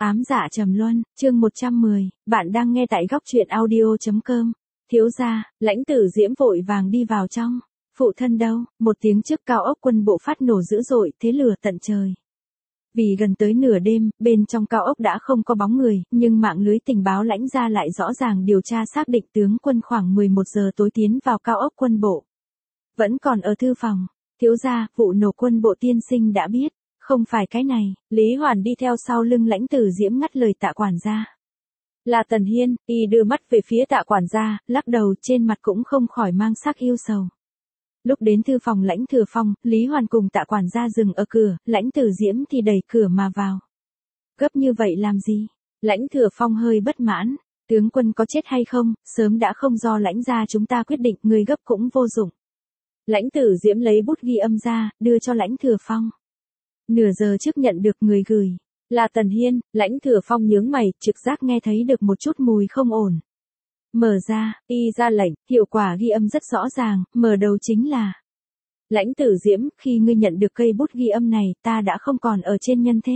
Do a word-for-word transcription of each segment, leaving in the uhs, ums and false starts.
Ám dạ trầm luân, chương một trăm mười, bạn đang nghe tại góc truyện audio chấm com. Thiếu gia, Lãnh Tử Diễm vội vàng đi vào trong. Phụ thân đâu? Một tiếng trước cao ốc quân bộ phát nổ dữ dội, thế lửa tận trời. Vì gần tới nửa đêm, bên trong cao ốc đã không có bóng người, nhưng mạng lưới tình báo Lãnh gia lại rõ ràng điều tra xác định tướng quân khoảng mười một giờ tối tiến vào cao ốc quân bộ. Vẫn còn ở thư phòng. Thiếu gia, vụ nổ quân bộ tiên sinh đã biết. Không phải cái này, Lý Hoàn đi theo sau lưng Lãnh Tử Diễm ngắt lời Tạ quản gia. Là Tần Hiên, y đưa mắt về phía Tạ quản gia, lắc đầu, trên mặt cũng không khỏi mang sắc yêu sầu. Lúc đến thư phòng Lãnh Thừa Phong, Lý Hoàn cùng Tạ quản gia dừng ở cửa, Lãnh Tử Diễm thì đẩy cửa mà vào. Gấp như vậy làm gì? Lãnh Thừa Phong hơi bất mãn, tướng quân có chết hay không, sớm đã không do Lãnh gia chúng ta quyết định, người gấp cũng vô dụng. Lãnh Tử Diễm lấy bút ghi âm ra, đưa cho Lãnh Thừa Phong. Nửa giờ trước nhận được người gửi, là Tần Hiên. Lãnh Thừa Phong nhướng mày, trực giác nghe thấy được một chút mùi không ổn. Mở ra, y ra lệnh, hiệu quả ghi âm rất rõ ràng, mở đầu chính là: Lãnh Tử Diễm, khi ngươi nhận được cây bút ghi âm này, ta đã không còn ở trên nhân thế.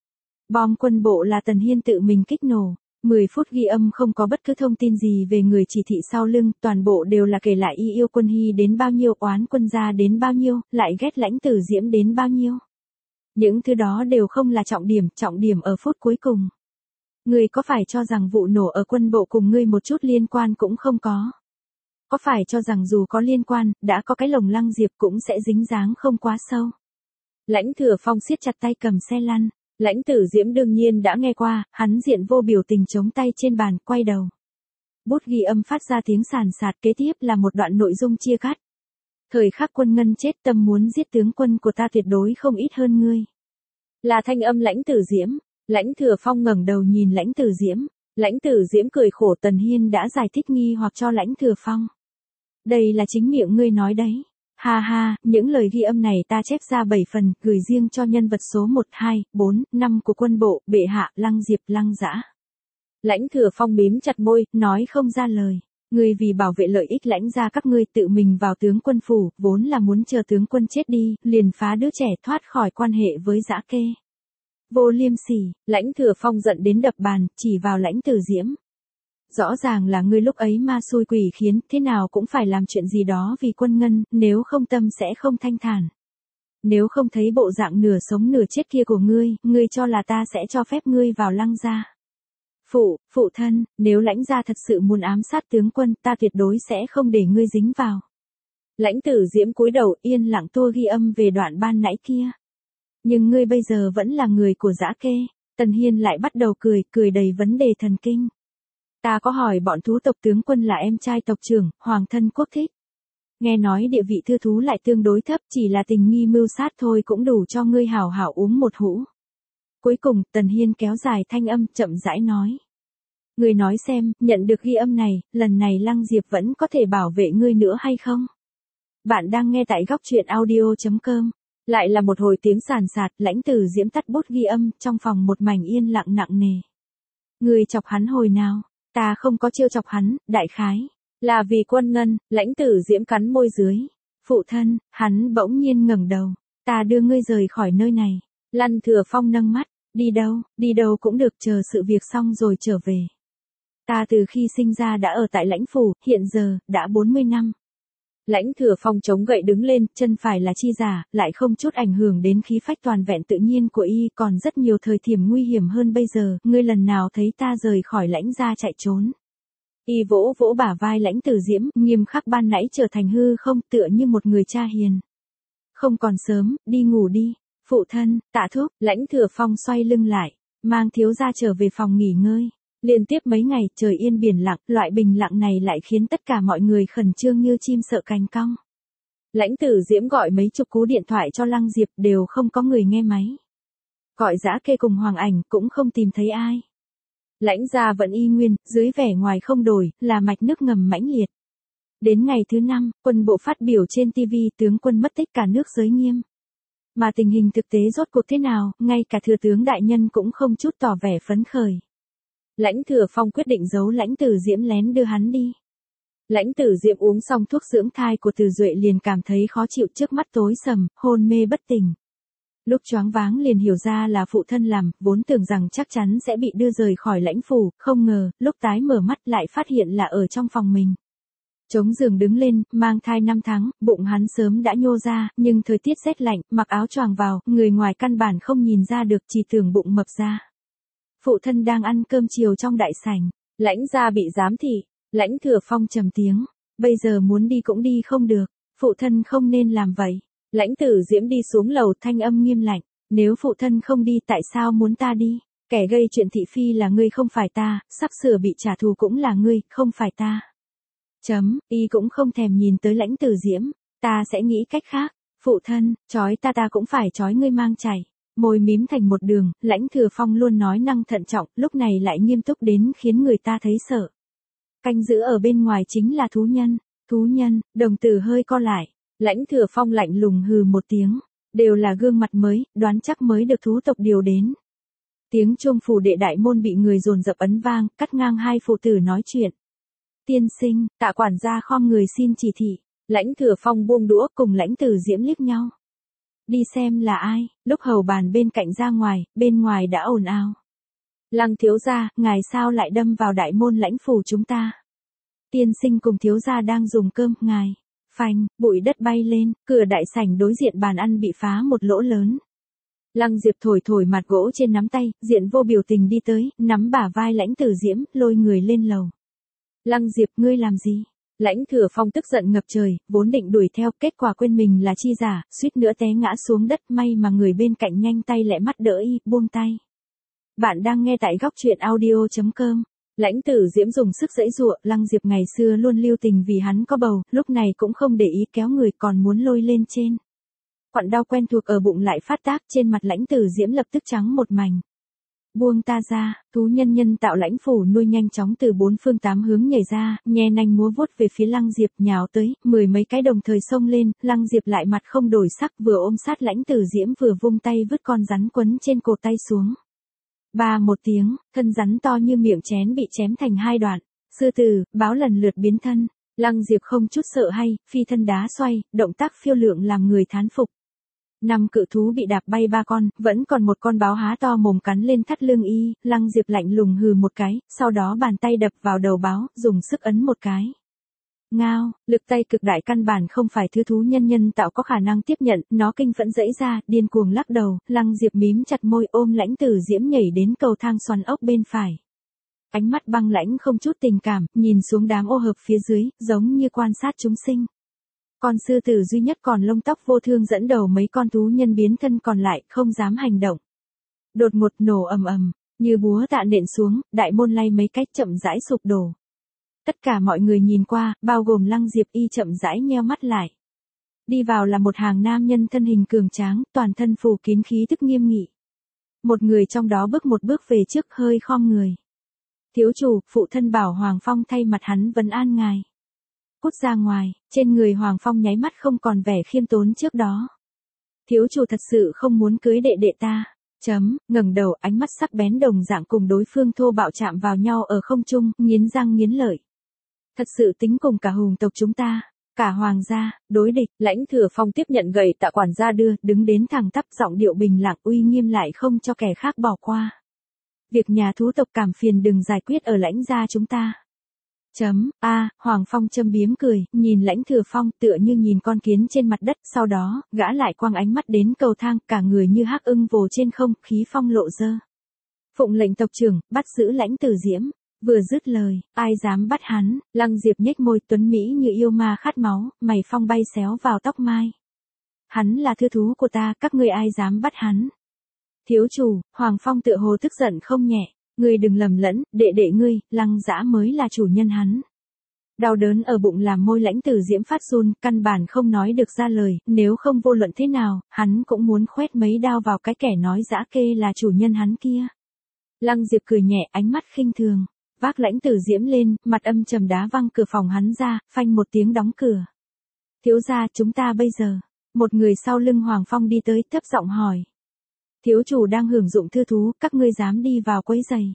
Bom quân bộ là Tần Hiên tự mình kích nổ. mười phút ghi âm không có bất cứ thông tin gì về người chỉ thị sau lưng, toàn bộ đều là kể lại y yêu Quân Hy đến bao nhiêu, oán Quân gia đến bao nhiêu, lại ghét Lãnh Tử Diễm đến bao nhiêu. Những thứ đó đều không là trọng điểm, trọng điểm ở phút cuối cùng. Ngươi có phải cho rằng vụ nổ ở quân bộ cùng ngươi một chút liên quan cũng không có? Có phải cho rằng dù có liên quan, đã có cái lồng Lăng Diệp cũng sẽ dính dáng không quá sâu? Lãnh Thừa Phong siết chặt tay cầm xe lăn. Lãnh Tử Diễm đương nhiên đã nghe qua, hắn diện vô biểu tình chống tay trên bàn, quay đầu. Bút ghi âm phát ra tiếng sàn sạt, kế tiếp là một đoạn nội dung chia cắt. Thời khắc Quân Ngân chết, tâm muốn giết tướng quân của ta tuyệt đối không ít hơn ngươi. Là thanh âm Lãnh Tử Diễm. Lãnh Thừa Phong ngẩng đầu nhìn Lãnh Tử Diễm. Lãnh Tử Diễm cười khổ, Tần Hiên đã giải thích nghi hoặc cho Lãnh Thừa Phong. Đây là chính miệng ngươi nói đấy. Ha ha, những lời ghi âm này ta chép ra bảy phần, gửi riêng cho nhân vật số một, hai, bốn, năm của quân bộ, bệ hạ, Lăng Diệp, Lăng Dã. Lãnh Thừa Phong mím chặt môi, nói không ra lời. Ngươi vì bảo vệ lợi ích Lãnh gia các ngươi tự mình vào tướng quân phủ, vốn là muốn chờ tướng quân chết đi, liền phá đứa trẻ thoát khỏi quan hệ với Dã Kê. Vô liêm sỉ. Lãnh Thừa Phong giận đến đập bàn, chỉ vào Lãnh Tử Diễm. Rõ ràng là ngươi lúc ấy ma xui quỷ khiến, thế nào cũng phải làm chuyện gì đó vì Quân Ngân, nếu không tâm sẽ không thanh thản. Nếu không thấy bộ dạng nửa sống nửa chết kia của ngươi, ngươi cho là ta sẽ cho phép ngươi vào Lăng gia. Phụ, phụ thân, nếu Lãnh gia thật sự muốn ám sát tướng quân, ta tuyệt đối sẽ không để ngươi dính vào. Lãnh Tử Diễm cúi đầu yên lặng tua ghi âm về đoạn ban nãy kia. Nhưng ngươi bây giờ vẫn là người của Dã Kê. Tần Hiên lại bắt đầu cười, cười đầy vấn đề thần kinh. Ta có hỏi bọn thú tộc tướng quân là em trai tộc trưởng, hoàng thân quốc thích. Nghe nói địa vị thư thú lại tương đối thấp, chỉ là tình nghi mưu sát thôi cũng đủ cho ngươi hảo hảo uống một hũ. Cuối cùng, Tần Hiên kéo dài thanh âm, chậm rãi nói. Ngươi nói xem, nhận được ghi âm này, lần này Lăng Diệp vẫn có thể bảo vệ ngươi nữa hay không? Bạn đang nghe tại góc truyện audio chấm com. Lại là một hồi tiếng sàn sạt, Lãnh Tử Diễm tắt bút ghi âm, trong phòng một mảnh yên lặng nặng nề. Ngươi chọc hắn hồi nào? Ta không có trêu chọc hắn, đại khái. Là vì Quân Ngân. Lãnh Tử Diễm cắn môi dưới. Phụ thân, hắn bỗng nhiên ngẩng đầu. Ta đưa ngươi rời khỏi nơi này. Lãnh Thừa Phong nâng mắt. Đi đâu, đi đâu cũng được, chờ sự việc xong rồi trở về. Ta từ khi sinh ra đã ở tại lãnh phủ, hiện giờ, đã bốn mươi năm. Lãnh Thừa Phong chống gậy đứng lên, chân phải là chi giả, lại không chút ảnh hưởng đến khí phách toàn vẹn tự nhiên của y, còn rất nhiều thời điểm nguy hiểm hơn bây giờ, ngươi lần nào thấy ta rời khỏi Lãnh gia chạy trốn. Y vỗ vỗ bả vai Lãnh Tử Diễm, nghiêm khắc ban nãy trở thành hư không, tựa như một người cha hiền. Không còn sớm, đi ngủ đi. Phụ thân, Tạ thúc. Lãnh Thừa Phong xoay lưng lại, mang thiếu gia trở về phòng nghỉ ngơi. Liên tiếp mấy ngày, trời yên biển lặng, loại bình lặng này lại khiến tất cả mọi người khẩn trương như chim sợ cành cong. Lãnh Tử Diễm gọi mấy chục cú điện thoại cho Lăng Diệp, đều không có người nghe máy. Gọi Dã Kê cùng Hoàng Ảnh, cũng không tìm thấy ai. Lãnh gia vẫn y nguyên, dưới vẻ ngoài không đổi, là mạch nước ngầm mãnh liệt. Đến ngày thứ năm, quân bộ phát biểu trên ti vi, tướng quân mất tích, cả nước giới nghiêm. Mà tình hình thực tế rốt cuộc thế nào, ngay cả thừa tướng đại nhân cũng không chút tỏ vẻ phấn khởi. Lãnh Thừa Phong quyết định giấu Lãnh Tử Diễm, lén đưa hắn đi. Lãnh Tử Diễm uống xong thuốc dưỡng thai của Từ Duệ liền cảm thấy khó chịu, trước mắt tối sầm, hôn mê bất tỉnh. Lúc choáng váng liền hiểu ra là phụ thân làm, vốn tưởng rằng chắc chắn sẽ bị đưa rời khỏi lãnh phủ, không ngờ, lúc tái mở mắt lại phát hiện là ở trong phòng mình. Chống giường đứng lên, mang thai năm tháng, bụng hắn sớm đã nhô ra, nhưng thời tiết rét lạnh, mặc áo choàng vào, người ngoài căn bản không nhìn ra được, chỉ tưởng bụng mập ra. Phụ thân đang ăn cơm chiều trong đại sảnh, Lãnh gia bị giám thị, Lãnh Thừa Phong trầm tiếng, bây giờ muốn đi cũng đi không được, phụ thân không nên làm vậy. Lãnh Tử Diễm đi xuống lầu, thanh âm nghiêm lạnh, nếu phụ thân không đi tại sao muốn ta đi, kẻ gây chuyện thị phi là ngươi không phải ta, sắp sửa bị trả thù cũng là ngươi, không phải ta. Chấm, y cũng không thèm nhìn tới Lãnh Tử Diễm, ta sẽ nghĩ cách khác, phụ thân, chói ta ta cũng phải chói ngươi mang chảy. Môi mím thành một đường, Lãnh Thừa Phong luôn nói năng thận trọng, lúc này lại nghiêm túc đến khiến người ta thấy sợ. Canh giữ ở bên ngoài chính là thú nhân, thú nhân, đồng tử hơi co lại, Lãnh Thừa Phong lạnh lùng hừ một tiếng, đều là gương mặt mới, đoán chắc mới được thú tộc điều đến. Tiếng chuông phủ đệ đại môn bị người dồn dập ấn vang, cắt ngang hai phụ tử nói chuyện. Tiên sinh, Tạ quản gia khom người xin chỉ thị, Lãnh Thừa Phong buông đũa cùng Lãnh Tử Diễm liếc nhau. Đi xem là ai, lúc hầu bàn bên cạnh ra ngoài, bên ngoài đã ồn ào. Lăng thiếu gia, ngài sao lại đâm vào đại môn lãnh phủ chúng ta? Tiên sinh cùng thiếu gia đang dùng cơm, ngài. Phanh, bụi đất bay lên, cửa đại sảnh đối diện bàn ăn bị phá một lỗ lớn. Lăng Diệp thổi thổi mặt gỗ trên nắm tay, diện vô biểu tình đi tới, nắm bả vai Lãnh Tử Diễm, lôi người lên lầu. Lăng Diệp, ngươi làm gì? Lãnh Thừa Phong tức giận ngập trời, vốn định đuổi theo, kết quả quên mình là chi giả, suýt nữa té ngã xuống đất, may mà người bên cạnh nhanh tay lẹ mắt đỡ y, buông tay. Bạn đang nghe tại góc truyện audio chấm com. Lãnh Tử Diễm dùng sức giãy giụa, Lăng Diệp ngày xưa luôn lưu tình vì hắn có bầu, lúc này cũng không để ý kéo người còn muốn lôi lên trên. Quặn đau quen thuộc ở bụng lại phát tác, trên mặt Lãnh Tử Diễm lập tức trắng một mảnh. Buông ta ra, thú nhân nhân tạo lãnh phủ nuôi nhanh chóng từ bốn phương tám hướng nhảy ra, nhe nanh múa vuốt về phía Lăng Diệp nhào tới, mười mấy cái đồng thời xông lên, Lăng Diệp lại mặt không đổi sắc vừa ôm sát Lãnh Tử Diễm vừa vung tay vứt con rắn quấn trên cổ tay xuống. Ba một tiếng, thân rắn to như miệng chén bị chém thành hai đoạn, sư tử, báo lần lượt biến thân, Lăng Diệp không chút sợ hay, phi thân đá xoay, động tác phiêu lượng làm người thán phục. Năm cự thú bị đạp bay ba con, vẫn còn một con báo há to mồm cắn lên thắt lưng y, Lăng Diệp lạnh lùng hừ một cái, sau đó bàn tay đập vào đầu báo, dùng sức ấn một cái. Ngao, lực tay cực đại căn bản không phải thứ thú nhân nhân tạo có khả năng tiếp nhận, nó kinh phẫn dãy ra, điên cuồng lắc đầu, Lăng Diệp mím chặt môi ôm Lãnh Tử Diễm nhảy đến cầu thang xoắn ốc bên phải. Ánh mắt băng lãnh không chút tình cảm, nhìn xuống đám ô hợp phía dưới, giống như quan sát chúng sinh. Con sư tử duy nhất còn lông tóc vô thương dẫn đầu mấy con thú nhân biến thân còn lại, không dám hành động. Đột ngột nổ ầm ầm, như búa tạ nện xuống, đại môn lay mấy cách chậm rãi sụp đổ. Tất cả mọi người nhìn qua, bao gồm Lăng Diệp y chậm rãi nheo mắt lại. Đi vào là một hàng nam nhân thân hình cường tráng, toàn thân phủ kín khí tức nghiêm nghị. Một người trong đó bước một bước về trước hơi khom người. Thiếu chủ, phụ thân bảo Hoàng Phong thay mặt hắn vấn an ngài. Cút ra ngoài, trên người Hoàng Phong nháy mắt không còn vẻ khiêm tốn trước đó. Thiếu chủ thật sự không muốn cưới đệ đệ ta. Chấm, ngẩng đầu, ánh mắt sắc bén đồng dạng cùng đối phương thô bạo chạm vào nhau ở không trung, nghiến răng nghiến lợi. Thật sự tính cùng cả hùng tộc chúng ta, cả hoàng gia, đối địch, Lãnh Thừa Phong tiếp nhận gậy Tạ quản gia đưa, đứng đến thẳng tắp giọng điệu bình lặng uy nghiêm lại không cho kẻ khác bỏ qua. Việc nhà thú tộc cảm phiền đừng giải quyết ở Lãnh gia chúng ta. Chấm, a, Hoàng Phong châm biếm cười, nhìn Lãnh Thừa Phong tựa như nhìn con kiến trên mặt đất, sau đó, gã lại quăng ánh mắt đến cầu thang, cả người như hắc ưng vồ trên không, khí phong lộ dơ. Phụng lệnh tộc trưởng, bắt giữ Lãnh Tử Diễm. Vừa dứt lời, ai dám bắt hắn, Lăng Diệp nhếch môi tuấn mỹ như yêu ma khát máu, mày phong bay xéo vào tóc mai. Hắn là thư thú của ta, các ngươi ai dám bắt hắn. Thiếu chủ, Hoàng Phong tựa hồ tức giận không nhẹ, ngươi đừng lầm lẫn, đệ đệ ngươi, Lăng Dã mới là chủ nhân hắn. Đau đớn ở bụng làm môi Lãnh Tử Diễm phát run, căn bản không nói được ra lời, nếu không vô luận thế nào, hắn cũng muốn khoét mấy đao vào cái kẻ nói dã kê là chủ nhân hắn kia. Lăng Diệp cười nhẹ, ánh mắt khinh thường. Vác Lãnh Tử Diễm lên, mặt âm trầm đá văng cửa phòng hắn ra, phanh một tiếng đóng cửa. Thiếu gia, chúng ta bây giờ. Một người sau lưng Hoàng Phong đi tới, thấp giọng hỏi. Thiếu chủ đang hưởng dụng thư thú, các ngươi dám đi vào quấy giày.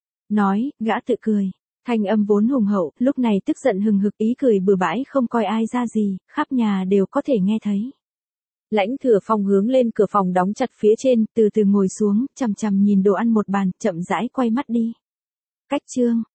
Nói, gã tự cười. Thanh âm vốn hùng hậu, lúc này tức giận hừng hực ý cười bừa bãi không coi ai ra gì, khắp nhà đều có thể nghe thấy. Lãnh Thừa Phong hướng lên cửa phòng đóng chặt phía trên, từ từ ngồi xuống, chằm chằm nhìn đồ ăn một bàn, chậm rãi quay mắt đi. Cách chương